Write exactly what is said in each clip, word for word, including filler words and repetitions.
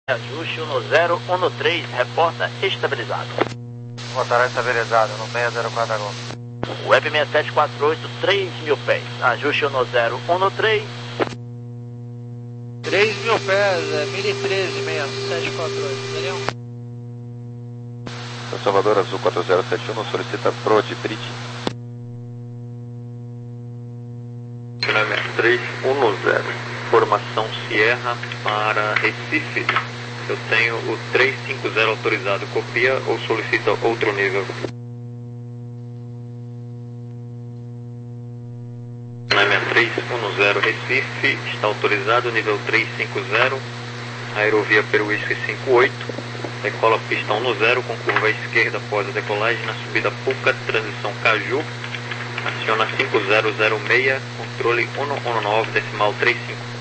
Ajuste um zero um três, reporta estabilizado. Reportará estabilizado no seis zero quatro Agora. Web seis sete quatro oito, três mil pés. Ajuste um zero um três. três mil pés, é mil e treze, seis sete quatro oito, Daniel. Salvador Azul quatro zero sete um solicita Prod Bridge. seis três um zero, formação Sierra para Recife. Eu tenho o três cinco zero autorizado, copia ou solicita outro nível? seis três um zero Recife, está autorizado, nível três cinco zero, aerovia Peruísque cinco oito, decola pista um zero com curva à esquerda após a decolagem na subida Puca, transição Caju, aciona cinco zero zero seis, controle um um nove, decimal trinta e cinco.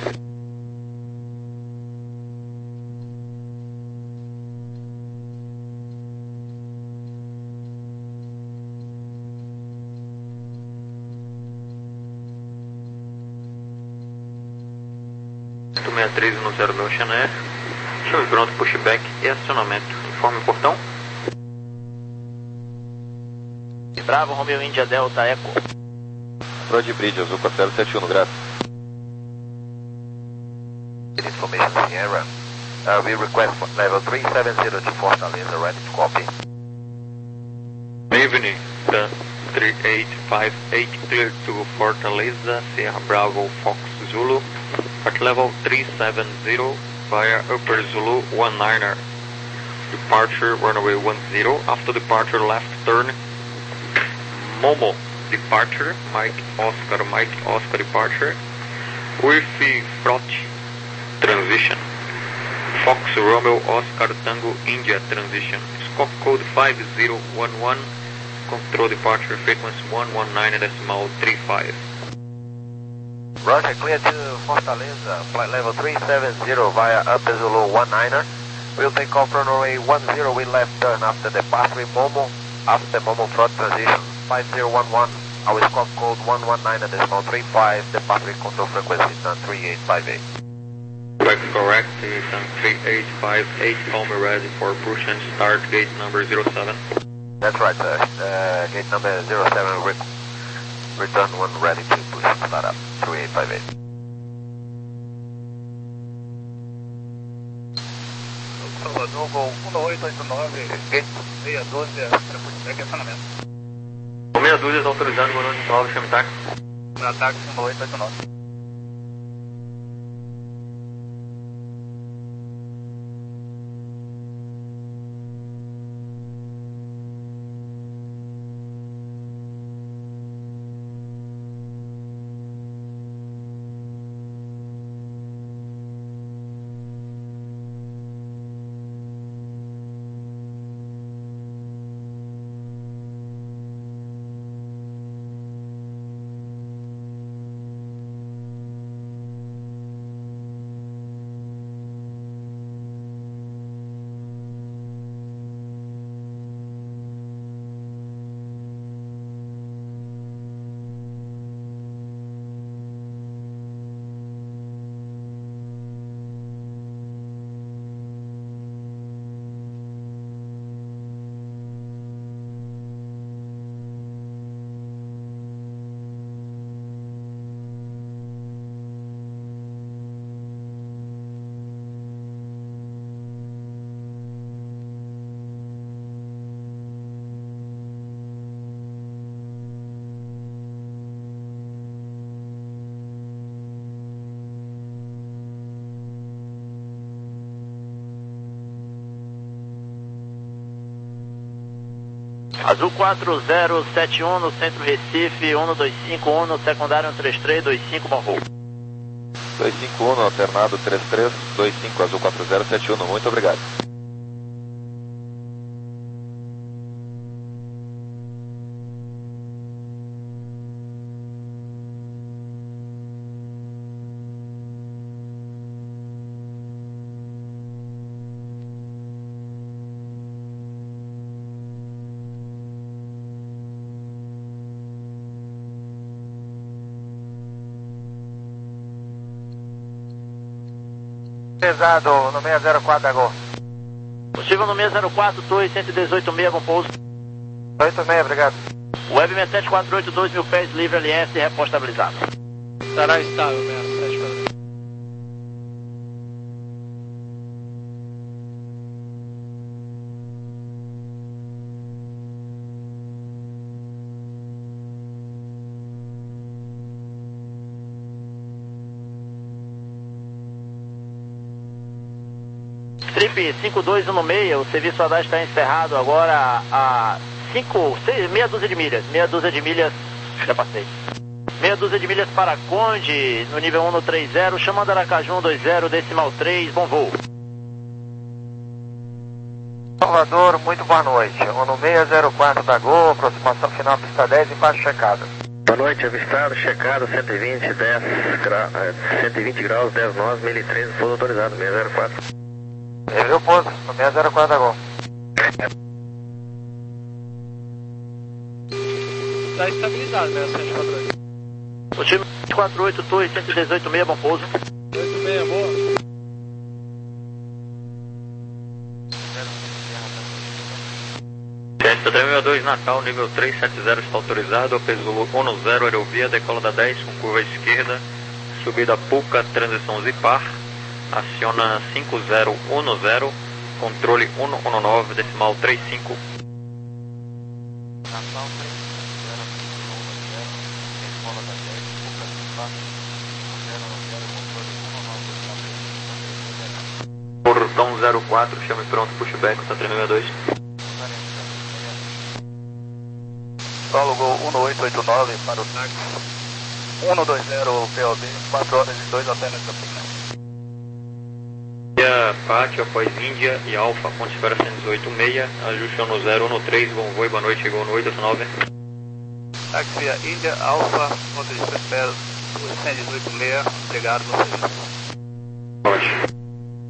seis três um zero meu Oceanair, chave pronto, pushback e acionamento. Informe o portão. Bravo, Romeo India Delta Eco. Prod Bridge, Azul quatro zero sete um, graças. Information Sierra. Uh, we request level three seven zero to Fortaleza, ready to copy. Evening, the three eight five eight clear to Fortaleza, Sierra Bravo Fox Zulu, at level three seven zero via Upper Zulu one niner. Departure runway one zero, after departure left turn, Momo, departure, Mike Oscar, Mike Oscar departure, with Frot, transition, Fox Romeo Oscar Tango India transition, scope code five zero one one, control departure frequency one one nine decimal three five. Roger, clear to Fortaleza, flight level three seven zero via Upper Zulu one niner. We'll take off runway one zero with left turn after departure Momo, after Momo Front transition five zero one one, our scope code one one nine decimal three five, departure control frequency is three eight five eight. Correct, correct, it's three eight five eight, call me ready for push and start gate number zero seven. That's right, sir. Uh, gate number zero seven, re return one ready to push and start up, three eight five eight. Salvador, voo um oito oito nove, seis um dois, para pushback e acionamento. O meia dúzia está autorizado, boa noite, nove, chame táxi. Meu táxi um oito oito nove. Azul quatro zero sete um no centro Recife, um dois cinco um no secundário um três três dois cinco, bom voo. dois cinco um no alternado três três dois cinco, Azul quatro zero sete um, muito obrigado. Pesado no seis zero quatro da Gol. Possível no seis zero quatro, Torre cento e dezoito meia, bom pouso. oito seis, obrigado. Web sessenta e sete quatrocentos e oitenta e dois mil pés, livre L S e repórter estabilizado. Estará estável, sessenta e sete quatrocentos. Trip cinco dois um seis, o serviço radar está encerrado agora a cinco, seis, meia dúzia de milhas, meia dúzia de milhas, já passei. Meia dúzia de milhas para Conde, no nível um no trinta, chamando Aracaju um dois zero, decimal três, bom voo. Salvador, muito boa noite. No seis zero quatro da Gol, aproximação final pista dez, embaixo checada. Boa noite, avistado, checado, cento e vinte, dez, gra... cento e vinte graus, dez nós, mil e treze, pouso autorizado, seis zero quatro. Ele o pouso, no seis zero quatro da Gol. Está estabilizado, né, sessenta e sete quatrocentos. O time quatro oito, Torre cento e dezoito meia, bom pouso. oito seis, boa. Ciência três sessenta e dois, Natal, nível trezentos e setenta está autorizado, peso Zulu um zero, aerovia, decola da dez com curva esquerda, subida Puca, transição Zipar, aciona cinco zero um zero, controle cento e dezenove, decimal trinta e cinco. Natal três zero um zero, decola da dez, Puca, Zipar, zero zero, controle cento e dezenove, Portão zero quatro, chame pronto, pushback, está três sessenta e dois. Solo Gol um oito oito nove para o táxi um dois zero P O B, quatro horas e dois até nessa pista. Índia, Pátio, após Índia e Alfa, ponte espera cento e dezoito meia, ajuste no zero um três, bom voo e boa noite, chegou no oito oito nove. Táxi via Índia, Alfa, ponto de espera cento e dezoito meia, chegado no serviço. Ótimo.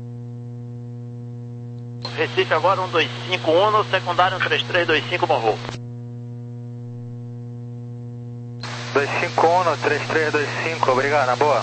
Recife agora um dois cinco um, no secundário um três três dois cinco, bom voo. dois cinco um, três três dois cinco, obrigado, na boa.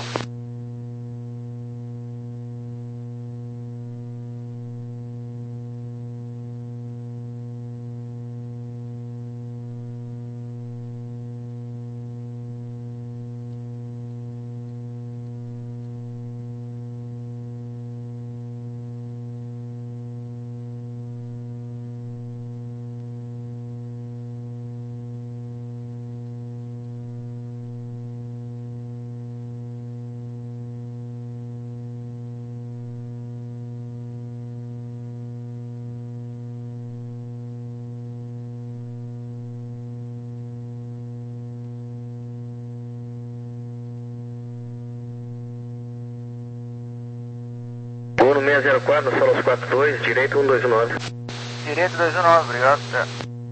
Vou no seis zero quatro, no Solos quatro dois, direito um dois nove. Direito dois um nove, obrigado. É.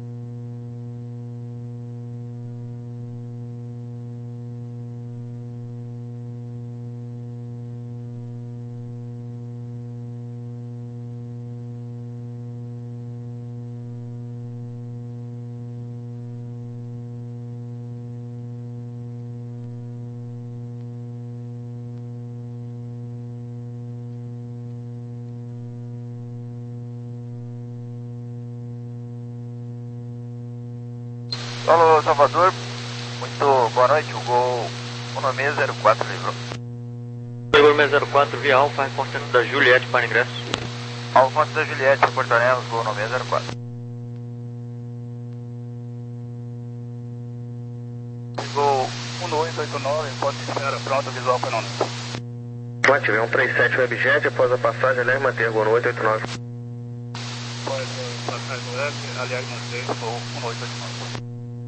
Alô, Salvador, muito boa noite, o Gol um seis zero quatro livrou. Gol seis zero quatro, via Alfa, reportando da Juliette para ingresso. Alfonso da Juliette, reportaremos, Gol seis zero quatro. Gol um oito oito nove, ponto de espera, pronto, visual fenômeno. Pode tiver um três sete Webjet, após a passagem, aliás, manter Gol no oito oito nove. Pode passar no web, aliás, não sei, Gol um oito oito nove.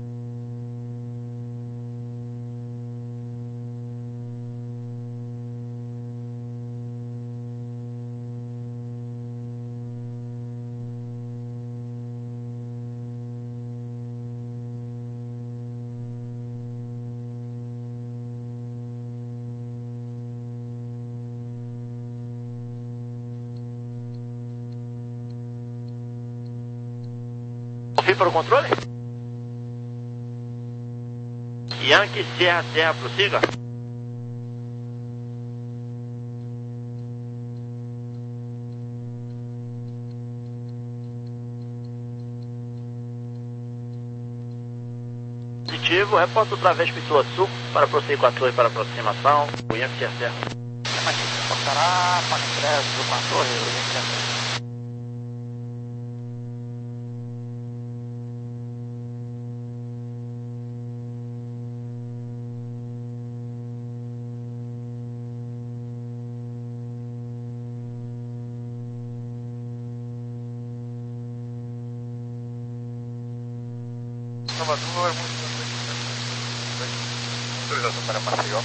Confie para o controle? Yankee, Sierra, Sierra, prossiga. Positivo, reporta o Travesco em sua sul para prosseguir com a torre para aproximação. O Yankee Serra. Reportará para o ingresso com a torre, o Yankee Serra. Salvador, autorização para Maceió.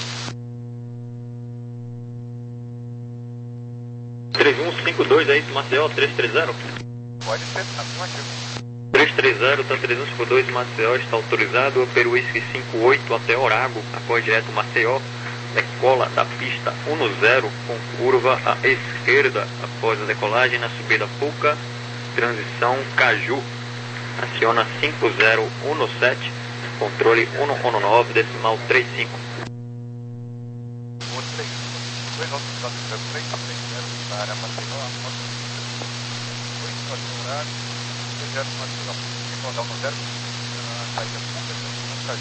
três um cinco dois, é isso, Maceió, três três zero? Pode ser, afirmativo. três três zero, tá três um cinco dois, Maceió, está autorizado. Peru Whisky cinco oito até Orago, apoio direto Maceió, decola da pista um zero com curva à esquerda após a decolagem na subida Puca, transição Caju. Aciona cinco zero um sete, controle um um nove, decimal trinta e cinco. Para Maceió, oito horário, projeto Maceió, modal no zero, saída pública,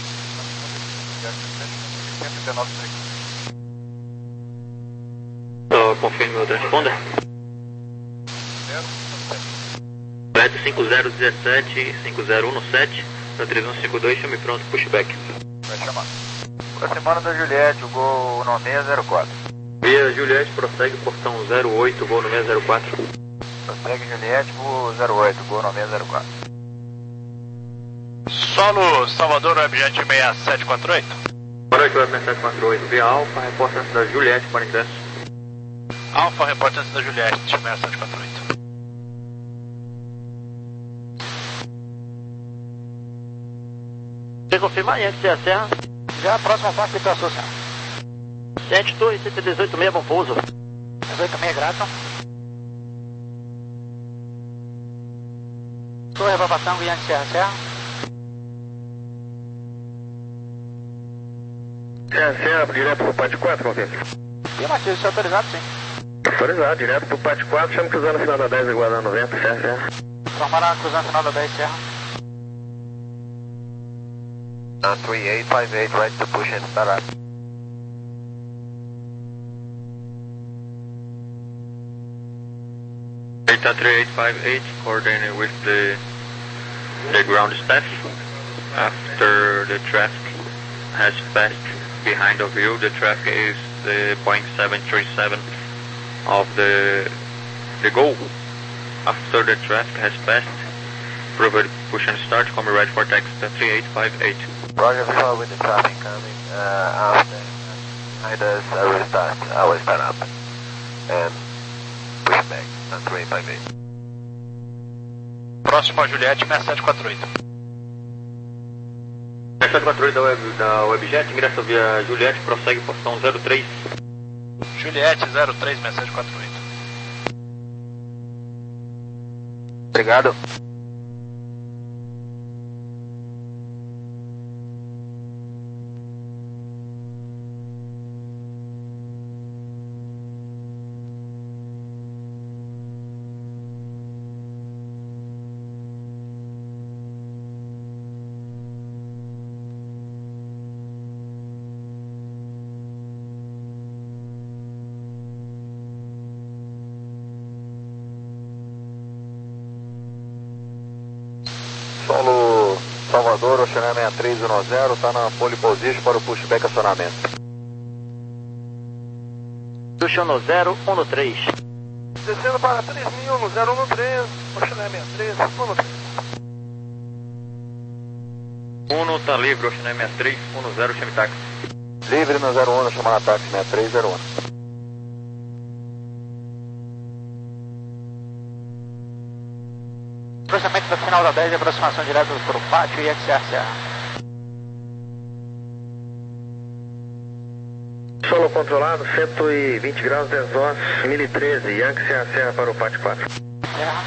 cento e dezenove Só confirme meu transponder. Correto cinco zero um sete, cinco zero um sete, para três um cinco dois, chame pronto, pushback. Vai chamar. Aproximando da Juliette, o gol no seis zero quatro. Via Juliette, prossegue portão zero oito, gol no seis zero quatro. Prossegue Juliette, voo zero oito, gol no seis zero quatro. Solo Salvador Webjet seis sete quatro oito. Boa noite, Web seis sete quatro oito. Via Alfa, reporta antes da Juliette para ingresso. Alfa, reporta antes da Juliette, seis sete quatro oito. Você confirmar, Yankee Serra? Já a próxima parte de Piaçu, senhor. Ciente Torre, cento e dezoito meia, bom pouso. dezoito meia, grato. Torre Babatango, Yankee Serra, Serra. Serra, Serra, direto pro Pátio quatro, confirma. Afirmativo, isso é autorizado, sim. Autorizado, direto pro Pátio quatro, chama cruzando no final da dez, igual noventa, Serra, Serra. Tomara cruzando final da dez, Serra. Uh, three eight five eight, right to push and start up. Delta three eight five eight, coordinating with the the ground staff. After the traffic has passed behind of you, the traffic is the Boeing seven three seven of the the goal. After the traffic has passed, provide push and start, come ready for taxi three eight five eight. Roger, visual with the traffic coming. Uh, after behind us, I will start. I will start up and push back on three eight five eight. Próximo a Juliette, seis sete quatro oito. seis sete quatro oito da, Web, da Webjet, ingressa via Juliette, prossegue portão zero três. Juliette zero três seis sete quatro oito. Obrigado. Solo Salvador, Oceania sessenta e três dez, está na pole position para o pushback acionamento. Tuxano zero um três. Descendo para três mil no zero um três, Oceania sessenta e três, um três. Uno tá livre, Oceania sessenta e três, um zero, chame táxi. Livre no zero um, chamar a táxi sessenta e três zero um. Cruzamento do final da dez, aproximação direta para o pátio e Yankee Serra, Serra. Solo controlado, cento e vinte graus, dez nós, mil e treze, Yankee Serra, Serra para o Pátio quatro. Serra.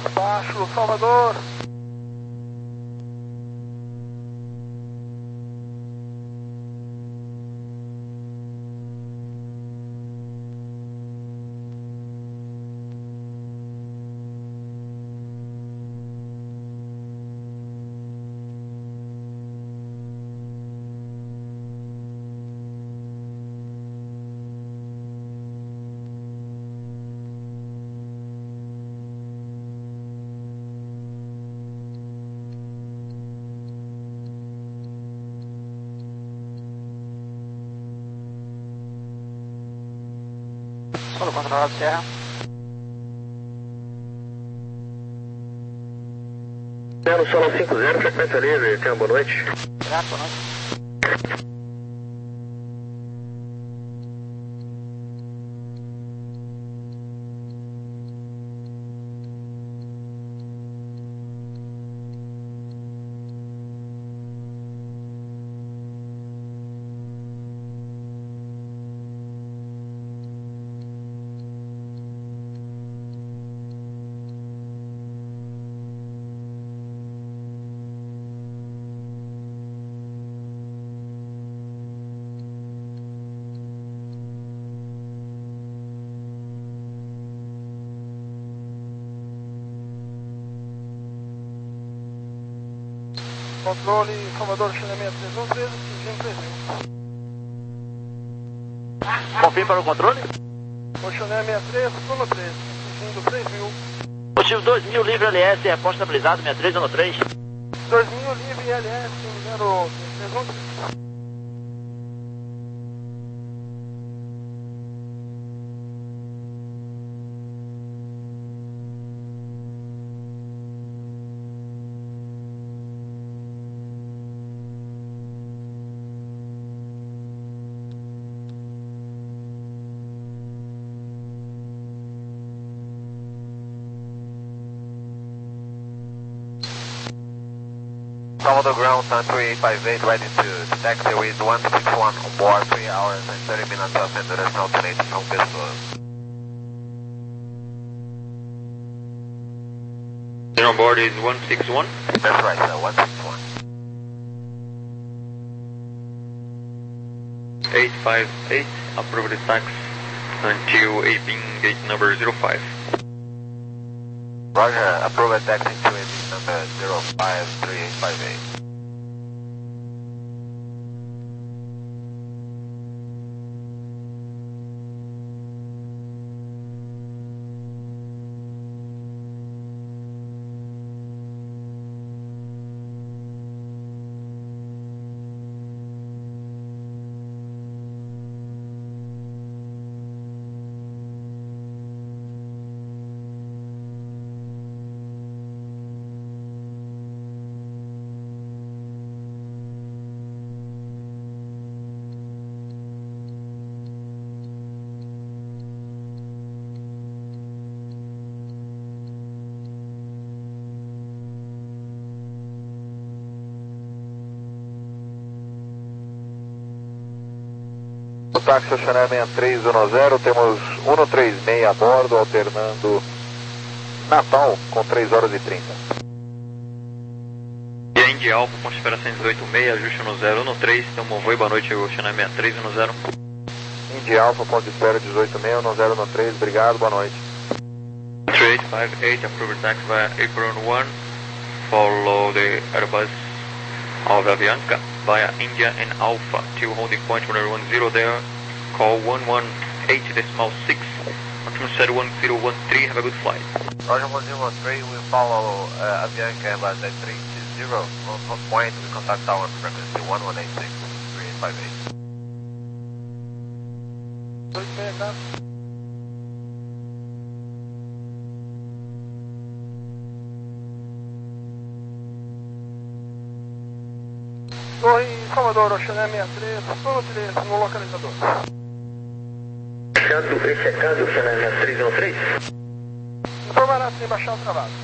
Baixo, Salvador. Solo controlado Sierra. Solo Solo cinco zero, frequência livre, tenha boa noite. Grato, boa noite. Controle Salvador, China seis três um três, atingindo três mil. Confirme para o controle. Oceané sessenta e três, um três, atingindo três mil. Motivo dois mil, livre L S, reposto estabilizado, sessenta e três um três. dois mil, livre L S, número três um três. Salvador ground, time three eight five eight, ready to taxi with one six one on board, three hours and thirty minutes of endurance alternating from Pessoa. On board is one six one. That's right, sir, one six one. eight five eight, approved tax until A P I N gate number zero five. Roger, approved taxi to A P I N number zero five three eight five eight. Táxi Oceané sessenta e três um zero, temos cento e trinta e seis a bordo, alternando Natal com três horas e trinta. E a Indy Alpha, ponto de espera cento e dezoito seis, ajuste no zero um três, então voo, boa noite, Oceané sessenta e três um zero. Indy Alpha, ponto de espera dezoito seis, um zero um três, obrigado, boa noite. three eight five eight, approved tax via apron one, follow the Airbus of Avianca via India and Alpha to holding point one one zero there, call one one eight decimal six, confirm set one zero one three, have a good flight. Roger one zero one three, we follow uh, Avianca Airbus three two zero, on hot point we contact our frequency one one eight six three eight five eight. Torre Salvador, Oceané sessenta e três, um três, no localizador. Checado, checado, Oceané sessenta e três um três. Informará se baixar o travado.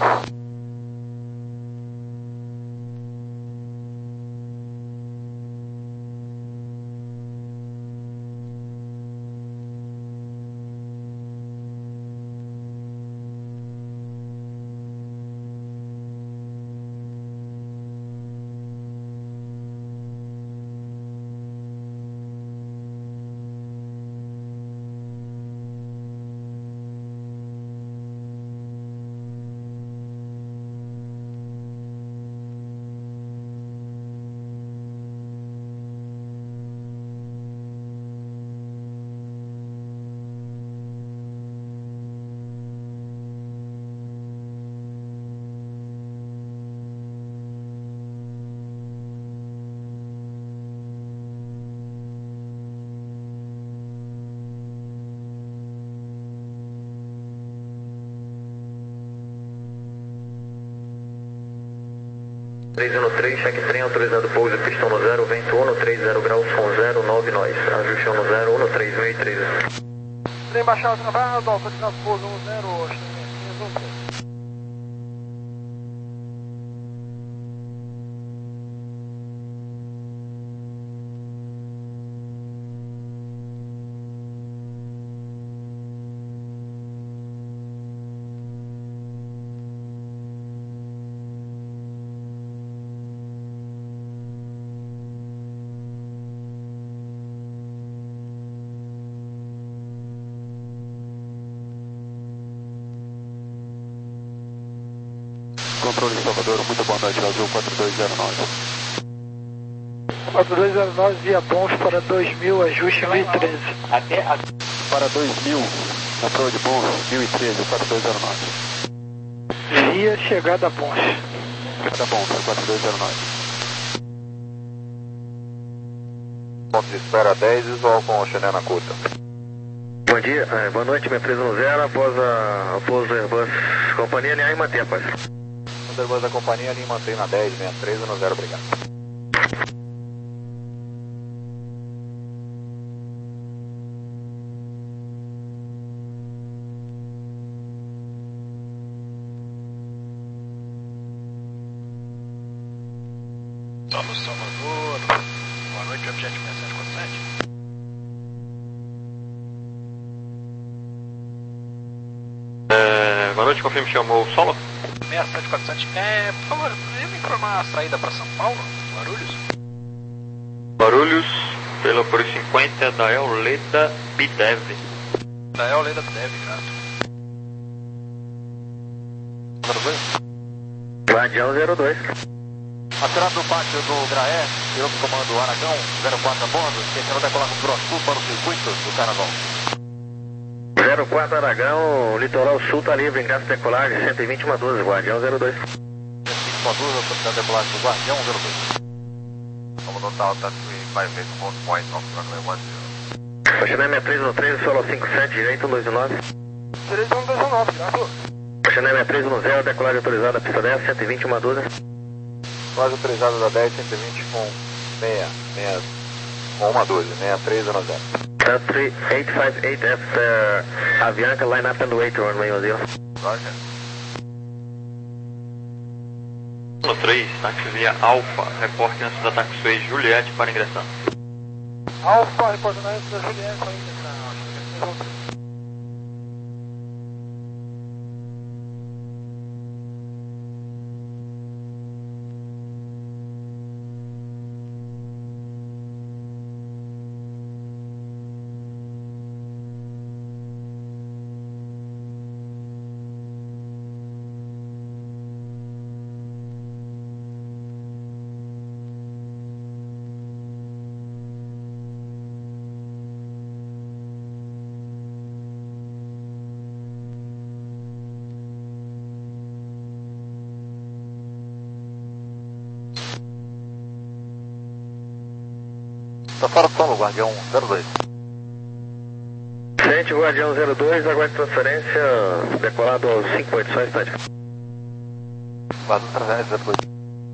três um três, cheque trem autorizado pouso, pistão no zero, vento um três zero graus, som zero nove nós. Ajuste no zero um três meio três. Trem baixado travado, autorizado pouso um zero, Controle Salvador, muito boa noite, Azul quatro dois zero nove. quatro dois zero nove, via Bons para dois mil, ajuste mil e treze. Até a... Para dois mil, na prova de Bons, mil e treze, quatro dois zero nove. Via chegada a Bons. Chegada a Bons, quatro dois zero nove. Ponto de espera dez, visual com o Chanel na curta. Bom dia, é, boa noite, minha três um zero, após a após o Airbus Companhia, alinhar e manter, rapaz. O Airbus da companhia, ali mantém na dez, sessenta e três, no zero, obrigado. Somos Salvador. Boa noite, objeto seis sete quatro sete. É, boa noite, confirme, chamou o solo? seis sete quatro sete. É, por favor, poderia me informar a saída para São Paulo, Guarulhos? Barulhos, pela por cinquenta da Eoleda Bidev. Da Eoleda Bidev, grato. Guardião zero dois. Atirado do pátio do Graé, tirou do comando Aragão, zero quatro a bordo, intencionou decolar com o Grosso Sul para o circuito do Carnaval. zero quatro Aragão, litoral sul tá livre, ingresso de decolagem, cento e vinte, uma doze, Guardião zero dois. cento e vinte, uma doze, autoridade de decolagem do Guardião zero dois. Commodore Delta three five eight, hold point of runway one zero. Oceanem sessenta e três um três, solo cinco sete, direito um dois nove. Direito um dois nove, grato. Oceanem sessenta e três um zero, decolagem autorizada, pista dez, cento e vinte, uma doze. Quase autorizada da dez, cento e vinte com seis, seis, com uma doze, sessenta e três zero zero. Country eight five eight after Avianca, line up and wait, runway one zero. Roger. No três, táxi via Alfa, reporte antes da taxiway Juliette para ingressar. Alfa, reportando antes da Juliette ainda, cara. Está fora do solo, Guardião zero dois. Frente, Guardião zero dois, aguarde transferência, decolado aos cinco oito, só instante. Guardião transferência zero dois.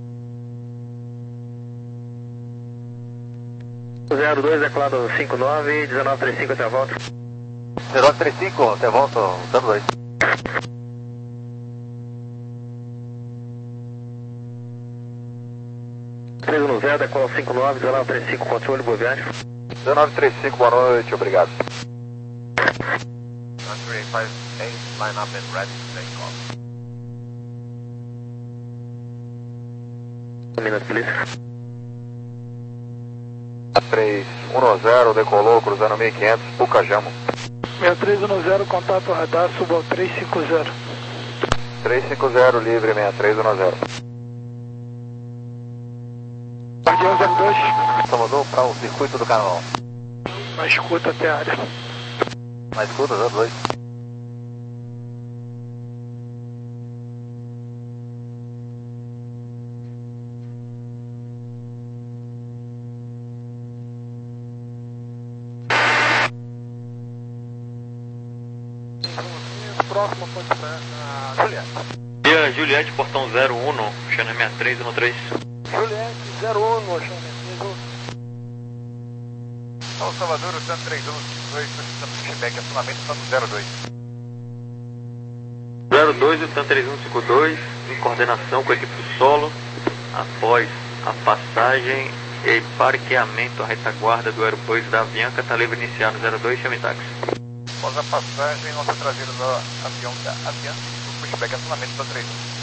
zero dois, decolado aos cinco nove, dezenove trinta e cinco até a volta. dezenove trinta e cinco, até volta, zero dois. três um zero, decola aos cinco nove, dezenove trinta e cinco, controle, boa viagem. dezenove trinta e cinco, boa noite, obrigado. Country five eight, line up and ready to take off. Um minuto, polícia. três um zero, decolou, cruzando mil e quinhentos, Pucajamo. sessenta e três um zero, contato radar, suba ao três cinco zero. três cinco zero, livre, sessenta e três um zero. Guardião zero dois. Salvador para o circuito do Carnaval. Na escuta até a área. Na escuta, zero dois. Próximo ponto na Juliette. Via Juliette, portão zero um, Channel sessenta e três um três. Juliette, zero um, Channel sessenta e três um. São Salvador, cento e trinta e um, dois, pushback, acionamento Santo zero dois. zero dois, o cento e trinta e um cinquenta e dois, em coordenação com a equipe do solo, após a passagem e parqueamento à retaguarda do aeroporto da Avianca, está livre iniciar no zero dois, chame táxi. Após a passagem, nossa traseira do avião da Avianca, o pushback, acionamento Santo trinta e um.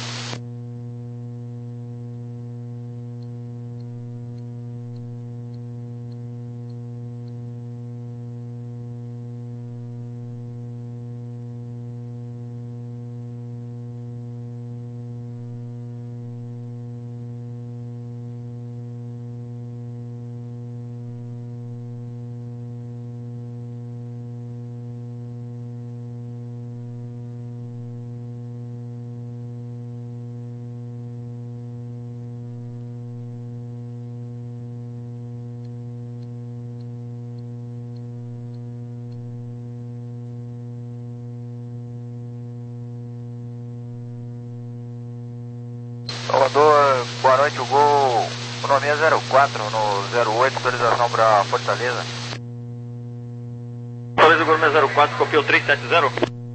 Salvador, boa noite, o Gol, o nome é zero quatro no zero oito, autorização para Fortaleza. Fortaleza, Gol zero quatro, copiou três sete zero.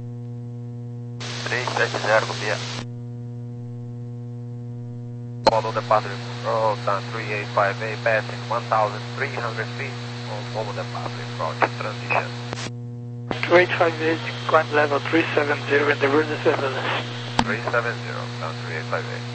três sete zero, copia. Follow the pattern control, down three eight five eight, passing one thousand three hundred feet, on follow the pattern approach, transition. two eight five eight, climb level three seven zero and reverse the surveillance. three seven zero, down three eight five eight.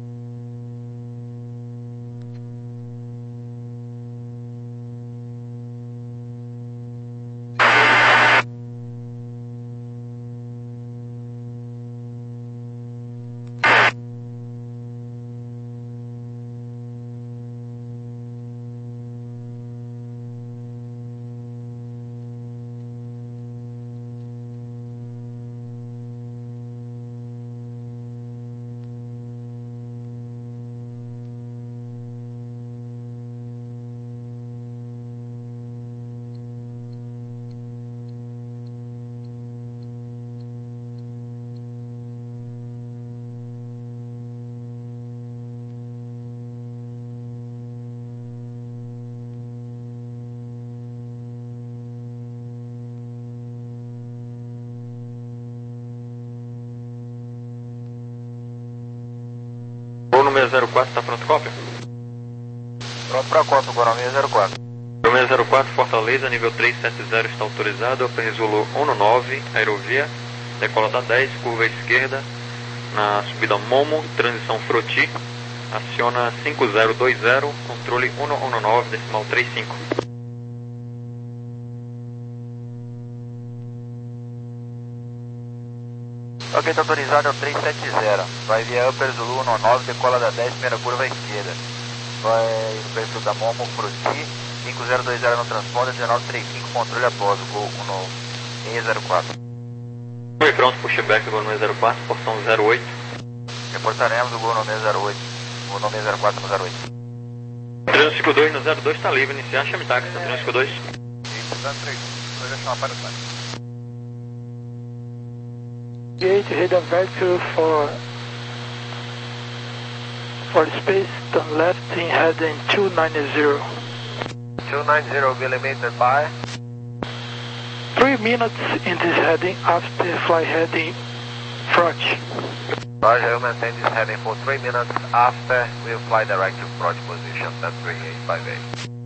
Número zero quatro, está pronto, cópia? Pronto para cópia, Guarani zero quatro. Número zero quatro, Fortaleza, nível três sete zero está autorizado, Upper Zulu um nove, aerovia, decola da dez, curva esquerda, na subida Momo, transição Froti, aciona cinco zero dois zero, controle um um nove, decimal trinta e cinco. Ok, está autorizado é o três sete zero. Vai via Upper Zulu um nove, decola da dez, primeira curva à esquerda. Vai no perfil da Momo, Fruti, cinco zero dois zero no transponder, dezenove trinta e cinco, controle após o Gol seis zero quatro. Foi pronto, pushback, Gol zero quatro, porção zero oito. Reportaremos o Gol seis zero oito, o nome zero quatro no zero oito. trezentos e cinquenta e dois no zero dois está livre, iniciar, chame táxi, trezentos e cinquenta e dois. Isso, trezentos e trinta e um, eu já chamo para o táxi. Gate, radar vector for for space, turn left in heading two ninety. two ninety millimeter by? Three minutes in this heading after fly heading front. Roger, you maintain this heading for three minutes after we fly direct to approach position, that's three eight five eight.